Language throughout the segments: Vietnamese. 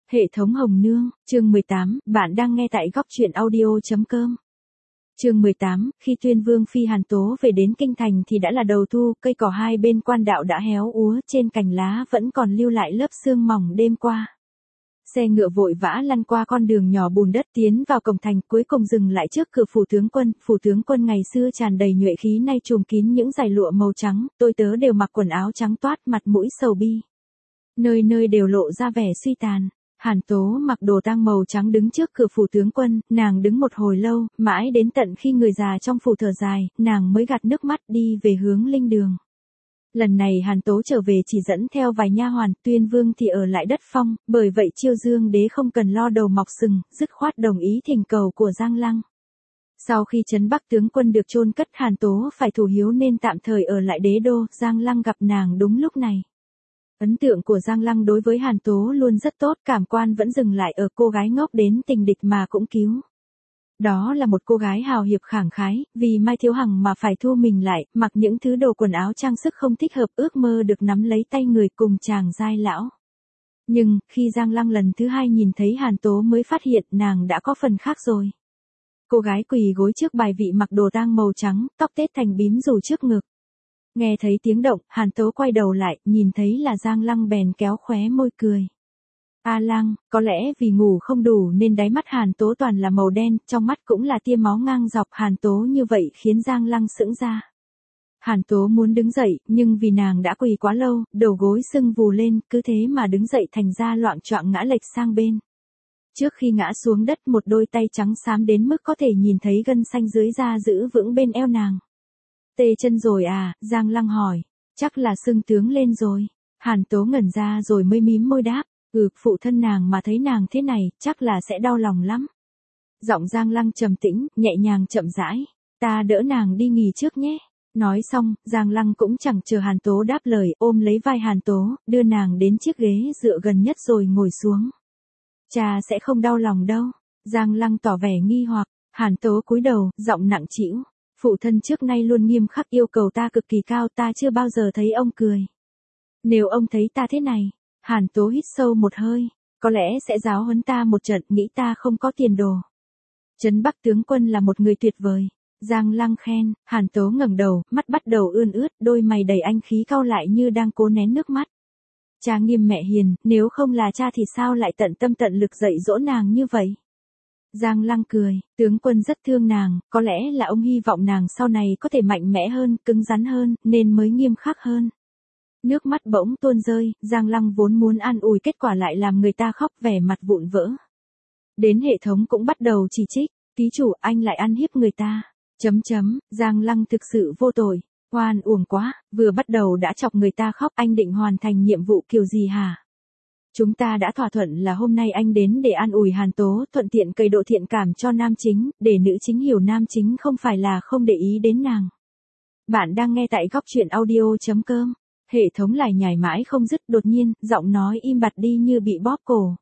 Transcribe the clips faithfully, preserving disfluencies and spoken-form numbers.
Hệ thống Hồng Nương, chương mười tám, bạn đang nghe tại góc truyện audio.com. Chương mười tám, khi Tuyên Vương Phi Hàn Tố về đến kinh thành thì đã là đầu thu, cây cỏ hai bên quan đạo đã héo úa, trên cành lá vẫn còn lưu lại lớp sương mỏng đêm qua. Xe ngựa vội vã lăn qua con đường nhỏ bùn đất tiến vào cổng thành, cuối cùng dừng lại trước cửa phủ tướng quân. Phủ tướng quân ngày xưa tràn đầy nhuệ khí nay trùm kín những dải lụa màu trắng, tôi tớ đều mặc quần áo trắng toát, mặt mũi sầu bi. Nơi nơi đều lộ ra vẻ suy tàn. Hàn Tố mặc đồ tang màu trắng đứng trước cửa phủ tướng quân, nàng đứng một hồi lâu, mãi đến tận khi người già trong phủ thở dài, nàng mới gạt nước mắt đi về hướng linh đường. Lần này Hàn Tố trở về chỉ dẫn theo vài nha hoàn, Tuyên Vương thì ở lại đất phong, bởi vậy Chiêu Dương đế không cần lo đầu mọc sừng, dứt khoát đồng ý thỉnh cầu của Giang Lăng. Sau khi trấn Bắc tướng quân được chôn cất, Hàn Tố phải thủ hiếu nên tạm thời ở lại đế đô, Giang Lăng gặp nàng đúng lúc này. Ấn tượng của Giang Lăng đối với Hàn Tố luôn rất tốt, cảm quan vẫn dừng lại ở cô gái ngốc đến tình địch mà cũng cứu. Đó là một cô gái hào hiệp khẳng khái, vì Mai Thiếu Hằng mà phải thu mình lại, mặc những thứ đồ quần áo trang sức không thích hợp, ước mơ được nắm lấy tay người cùng chàng giai lão. Nhưng, khi Giang Lăng lần thứ hai nhìn thấy Hàn Tố mới phát hiện nàng đã có phần khác rồi. Cô gái quỳ gối trước bài vị mặc đồ tang màu trắng, tóc tết thành bím rủ trước ngực. Nghe thấy tiếng động, Hàn Tố quay đầu lại, nhìn thấy là Giang Lăng bèn kéo khóe môi cười. A Lăng, có lẽ vì ngủ không đủ nên đáy mắt Hàn Tố toàn là màu đen, trong mắt cũng là tia máu ngang dọc. Hàn Tố như vậy khiến Giang Lăng sững ra. Hàn Tố muốn đứng dậy, nhưng vì nàng đã quỳ quá lâu, đầu gối sưng vù lên, cứ thế mà đứng dậy thành ra loạng choạng ngã lệch sang bên. Trước khi ngã xuống đất, một đôi tay trắng xám đến mức có thể nhìn thấy gân xanh dưới da giữ vững bên eo nàng. Tê chân rồi à, Giang Lăng hỏi. Chắc là sưng tướng lên rồi. Hàn Tố ngẩn ra rồi mới mím môi đáp. Ừ, phụ thân nàng mà thấy nàng thế này, chắc là sẽ đau lòng lắm. Giọng Giang Lăng trầm tĩnh, nhẹ nhàng chậm rãi. Ta đỡ nàng đi nghỉ trước nhé. Nói xong, Giang Lăng cũng chẳng chờ Hàn Tố đáp lời, ôm lấy vai Hàn Tố, đưa nàng đến chiếc ghế dựa gần nhất rồi ngồi xuống. Cha sẽ không đau lòng đâu. Giang Lăng tỏ vẻ nghi hoặc. Hàn Tố cúi đầu, giọng nặng trĩu. Phụ thân trước nay luôn nghiêm khắc, yêu cầu ta cực kỳ cao, ta chưa bao giờ thấy ông cười. Nếu ông thấy ta thế này, Hàn Tố hít sâu một hơi, có lẽ sẽ giáo huấn ta một trận, nghĩ ta không có tiền đồ. Trấn Bắc tướng quân là một người tuyệt vời. Giang Lăng khen. Hàn Tố ngẩng đầu, mắt bắt đầu ươn ướt, đôi mày đầy anh khí cau lại như đang cố nén nước mắt. Cha nghiêm mẹ hiền, nếu không là cha thì sao lại tận tâm tận lực dạy dỗ nàng như vậy? Giang Lăng cười, tướng quân rất thương nàng, có lẽ là ông hy vọng nàng sau này có thể mạnh mẽ hơn, cứng rắn hơn, nên mới nghiêm khắc hơn. Nước mắt bỗng tuôn rơi, Giang Lăng vốn muốn an ủi, kết quả lại làm người ta khóc vẻ mặt vụn vỡ. Đến hệ thống cũng bắt đầu chỉ trích, ký chủ anh lại ăn hiếp người ta. Chấm chấm, Giang Lăng thực sự vô tội, oan uổng quá, vừa bắt đầu đã chọc người ta khóc, anh định hoàn thành nhiệm vụ kiểu gì hả? Chúng ta đã thỏa thuận là hôm nay anh đến để an ủi Hàn Tố, thuận tiện cây độ thiện cảm cho nam chính, để nữ chính hiểu nam chính không phải là không để ý đến nàng. Bạn đang nghe tại góc truyện audio.com. Hệ thống lải nhải mãi không dứt, đột nhiên, giọng nói im bặt đi như bị bóp cổ.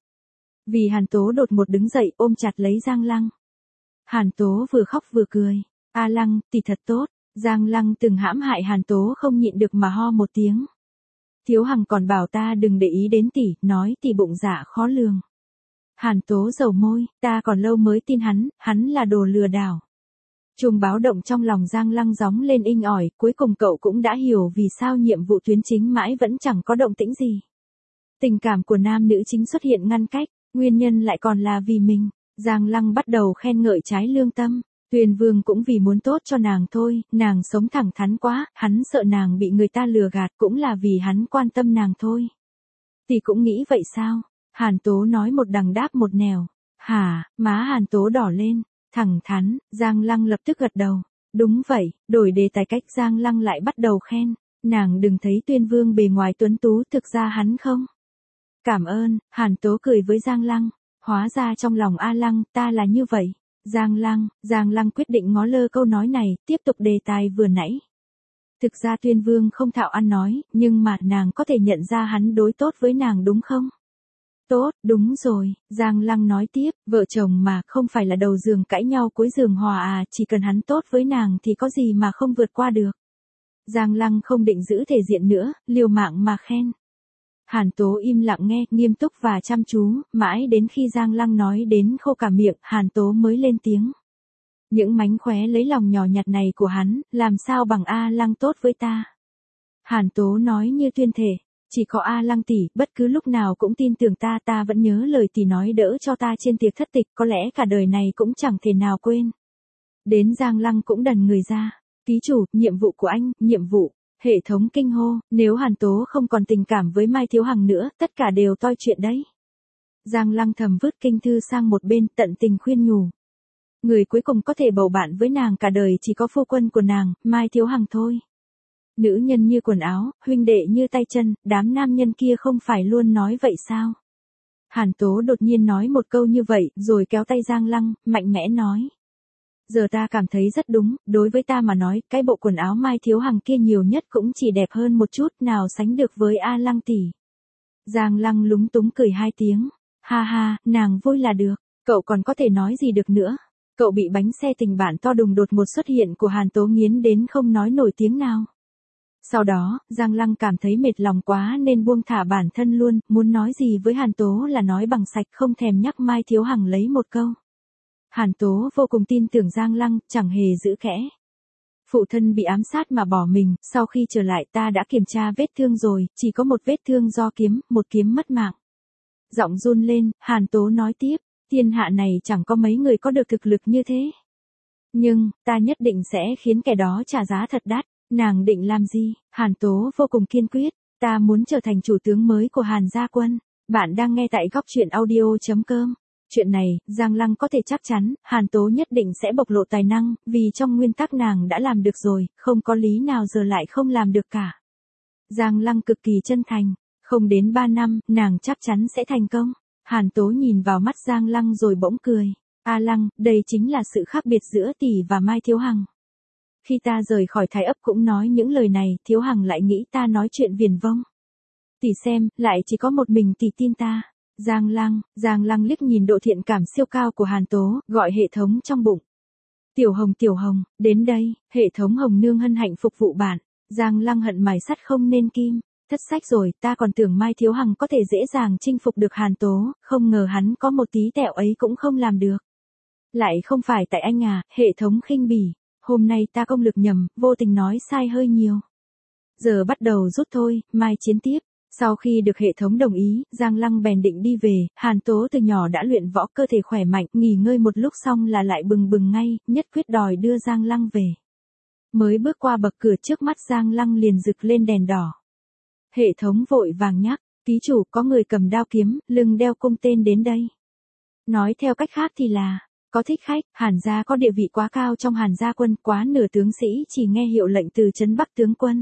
Vì Hàn Tố đột ngột đứng dậy ôm chặt lấy Giang Lăng. Hàn Tố vừa khóc vừa cười. A Lăng, tỷ thật tốt. Giang Lăng từng hãm hại Hàn Tố không nhịn được mà ho một tiếng. Thiếu Hằng còn bảo ta đừng để ý đến tỷ, nói tỷ bụng dạ khó lường. Hàn Tố dầu môi, ta còn lâu mới tin hắn, hắn là đồ lừa đảo. Chuông báo động trong lòng Giang Lăng gióng lên inh ỏi, cuối cùng cậu cũng đã hiểu vì sao nhiệm vụ tuyến chính mãi vẫn chẳng có động tĩnh gì. Tình cảm của nam nữ chính xuất hiện ngăn cách, nguyên nhân lại còn là vì mình. Giang Lăng bắt đầu khen ngợi trái lương tâm. Tuyên Vương cũng vì muốn tốt cho nàng thôi, nàng sống thẳng thắn quá, hắn sợ nàng bị người ta lừa gạt, cũng là vì hắn quan tâm nàng thôi. Tỷ cũng nghĩ vậy sao? Hàn Tố nói một đằng đáp một nẻo. Hả? Má Hàn Tố đỏ lên. Thẳng thắn, Giang Lăng lập tức gật đầu. Đúng vậy, đổi đề tài cách, Giang Lăng lại bắt đầu khen. Nàng đừng thấy Tuyên Vương bề ngoài tuấn tú, thực ra hắn không. Cảm ơn, Hàn Tố cười với Giang Lăng. Hóa ra trong lòng A Lăng, ta là như vậy. Giang Lăng, Giang Lăng quyết định ngó lơ câu nói này, tiếp tục đề tài vừa nãy. Thực ra Tuyên Vương không thạo ăn nói, nhưng mà nàng có thể nhận ra hắn đối tốt với nàng đúng không? Tốt, đúng rồi, Giang Lăng nói tiếp, vợ chồng mà không phải là đầu giường cãi nhau cuối giường hòa à, chỉ cần hắn tốt với nàng thì có gì mà không vượt qua được. Giang Lăng không định giữ thể diện nữa, liều mạng mà khen. Hàn Tố im lặng nghe, nghiêm túc và chăm chú, mãi đến khi Giang Lăng nói đến khô cả miệng, Hàn Tố mới lên tiếng. Những mánh khóe lấy lòng nhỏ nhặt này của hắn, làm sao bằng A Lăng tốt với ta. Hàn Tố nói như tuyên thể, chỉ có A Lăng tỷ, bất cứ lúc nào cũng tin tưởng ta, ta vẫn nhớ lời tỷ nói đỡ cho ta trên tiệc thất tịch, có lẽ cả đời này cũng chẳng thể nào quên. Đến Giang Lăng cũng đần người ra, ký chủ, nhiệm vụ của anh, nhiệm vụ. Hệ thống kinh hô, nếu Hàn Tố không còn tình cảm với Mai Thiếu Hằng nữa, tất cả đều toi chuyện đấy. Giang Lăng thầm vứt kinh thư sang một bên, tận tình khuyên nhủ. Người cuối cùng có thể bầu bạn với nàng cả đời chỉ có phu quân của nàng, Mai Thiếu Hằng thôi. Nữ nhân như quần áo, huynh đệ như tay chân, đám nam nhân kia không phải luôn nói vậy sao? Hàn Tố đột nhiên nói một câu như vậy, rồi kéo tay Giang Lăng, mạnh mẽ nói. Giờ ta cảm thấy rất đúng, đối với ta mà nói, cái bộ quần áo Mai Thiếu Hằng kia nhiều nhất cũng chỉ đẹp hơn một chút, nào sánh được với A Lăng tỷ. Giang Lăng lúng túng cười hai tiếng, ha ha, nàng vui là được, cậu còn có thể nói gì được nữa. Cậu bị bánh xe tình bạn to đùng đột một xuất hiện của Hàn Tố nghiến đến không nói nổi tiếng nào. Sau đó, Giang Lăng cảm thấy mệt lòng quá nên buông thả bản thân luôn, muốn nói gì với Hàn Tố là nói bằng sạch, không thèm nhắc Mai Thiếu Hằng lấy một câu. Hàn Tố vô cùng tin tưởng Giang Lăng, chẳng hề giữ kẽ. Phụ thân bị ám sát mà bỏ mình, sau khi trở lại ta đã kiểm tra vết thương rồi, chỉ có một vết thương do kiếm, một kiếm mất mạng. Giọng run lên, Hàn Tố nói tiếp, thiên hạ này chẳng có mấy người có được thực lực như thế. Nhưng, ta nhất định sẽ khiến kẻ đó trả giá thật đắt. Nàng định làm gì? Hàn Tố vô cùng kiên quyết, ta muốn trở thành chủ tướng mới của Hàn gia quân. Bạn đang nghe tại góc truyện audio chấm com. Chuyện này, Giang Lăng có thể chắc chắn, Hàn Tố nhất định sẽ bộc lộ tài năng, vì trong nguyên tắc nàng đã làm được rồi, không có lý nào giờ lại không làm được cả. Giang Lăng cực kỳ chân thành, không đến ba năm, nàng chắc chắn sẽ thành công. Hàn Tố nhìn vào mắt Giang Lăng rồi bỗng cười. A Lăng, đây chính là sự khác biệt giữa tỷ và Mai Thiếu Hằng. Khi ta rời khỏi Thái ấp cũng nói những lời này, Thiếu Hằng lại nghĩ ta nói chuyện viển vông. Tỷ xem, lại chỉ có một mình tỷ tin ta. Giang Lăng, Giang Lăng liếc nhìn độ thiện cảm siêu cao của Hàn Tố, gọi hệ thống trong bụng. Tiểu Hồng Tiểu Hồng, đến đây, hệ thống Hồng Nương hân hạnh phục vụ bạn. Giang Lăng hận mài sắt không nên kim. Thất sách rồi, ta còn tưởng Mai Thiếu Hằng có thể dễ dàng chinh phục được Hàn Tố, không ngờ hắn có một tí tẹo ấy cũng không làm được. Lại không phải tại anh à, hệ thống khinh bỉ. Hôm nay ta công lực nhầm, vô tình nói sai hơi nhiều. Giờ bắt đầu rút thôi, mai chiến tiếp. Sau khi được hệ thống đồng ý, Giang Lăng bèn định đi về, Hàn Tố từ nhỏ đã luyện võ, cơ thể khỏe mạnh, nghỉ ngơi một lúc xong là lại bừng bừng ngay, nhất quyết đòi đưa Giang Lăng về. Mới bước qua bậc cửa trước mắt Giang Lăng liền rực lên đèn đỏ. Hệ thống vội vàng nhắc, ký chủ có người cầm đao kiếm, lưng đeo cung tên đến đây. Nói theo cách khác thì là, có thích khách, Hàn gia có địa vị quá cao trong Hàn gia quân, quá nửa tướng sĩ chỉ nghe hiệu lệnh từ trấn Bắc tướng quân.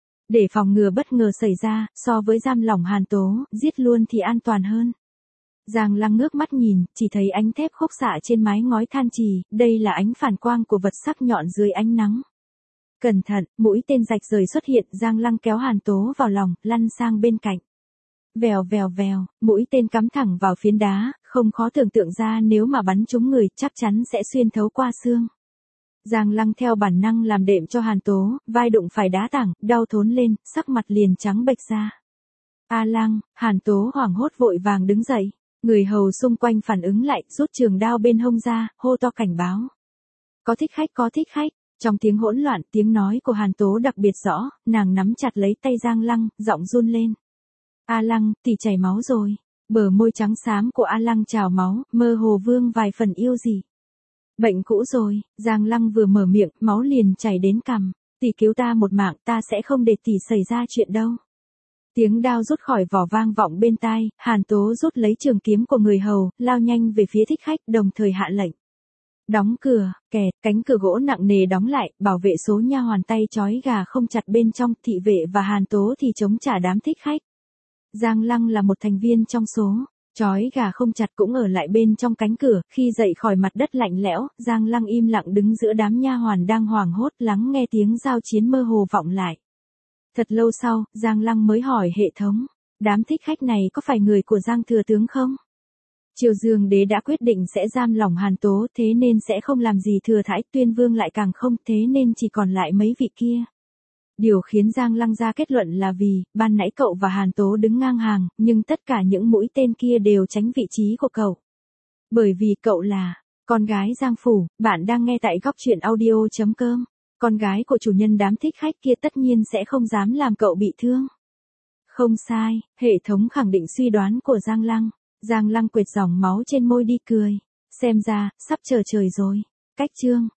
Để phòng ngừa bất ngờ xảy ra, so với giam lỏng Hàn Tố, giết luôn thì an toàn hơn. Giang Lăng ngước mắt nhìn, chỉ thấy ánh thép khúc xạ trên mái ngói than trì, đây là ánh phản quang của vật sắc nhọn dưới ánh nắng. Cẩn thận, mũi tên rạch rời xuất hiện, Giang Lăng kéo Hàn Tố vào lòng, lăn sang bên cạnh. Vèo vèo vèo, mũi tên cắm thẳng vào phiến đá, không khó tưởng tượng ra nếu mà bắn trúng người, chắc chắn sẽ xuyên thấu qua xương. Giang Lăng theo bản năng làm đệm cho Hàn Tố, vai đụng phải đá tảng, đau thốn lên, sắc mặt liền trắng bệch ra. A Lăng, Hàn Tố hoảng hốt vội vàng đứng dậy, người hầu xung quanh phản ứng lại, rút trường đao bên hông ra, hô to cảnh báo. Có thích khách, có thích khách. Trong tiếng hỗn loạn, tiếng nói của Hàn Tố đặc biệt rõ, nàng nắm chặt lấy tay Giang Lăng, giọng run lên. A Lăng, tỷ chảy máu rồi. Bờ môi trắng xám của A Lăng trào máu, mơ hồ vương vài phần yêu gì. Bệnh cũ rồi, Giang Lăng vừa mở miệng, máu liền chảy đến cằm. Tỷ cứu ta một mạng, ta sẽ không để tỷ xảy ra chuyện đâu. Tiếng đao rút khỏi vỏ vang vọng bên tai, Hàn Tố rút lấy trường kiếm của người hầu, lao nhanh về phía thích khách, đồng thời hạ lệnh. Đóng cửa, kẹt, cánh cửa gỗ nặng nề đóng lại, bảo vệ số nha hoàn tay trói gà không chặt bên trong, thị vệ và Hàn Tố thì chống trả đám thích khách. Giang Lăng là một thành viên trong số, trói gà không chặt cũng ở lại bên trong cánh cửa, khi dậy khỏi mặt đất lạnh lẽo, Giang Lăng im lặng đứng giữa đám nha hoàn đang hoảng hốt lắng nghe tiếng giao chiến mơ hồ vọng lại. Thật lâu sau, Giang Lăng mới hỏi hệ thống, đám thích khách này có phải người của Giang thừa tướng không? Triều Dương đế đã quyết định sẽ giam lỏng Hàn Tố, thế nên sẽ không làm gì thừa thãi, Tuyên Vương lại càng không, thế nên chỉ còn lại mấy vị kia. Điều khiến Giang Lăng ra kết luận là vì, ban nãy cậu và Hàn Tố đứng ngang hàng, nhưng tất cả những mũi tên kia đều tránh vị trí của cậu. Bởi vì cậu là con gái Giang Phủ, bạn đang nghe tại góc truyện audio chấm com. Con gái của chủ nhân đám thích khách kia tất nhiên sẽ không dám làm cậu bị thương. Không sai, hệ thống khẳng định suy đoán của Giang Lăng. Giang Lăng quệt dòng máu trên môi đi cười. Xem ra, sắp chờ trời rồi. Cách chương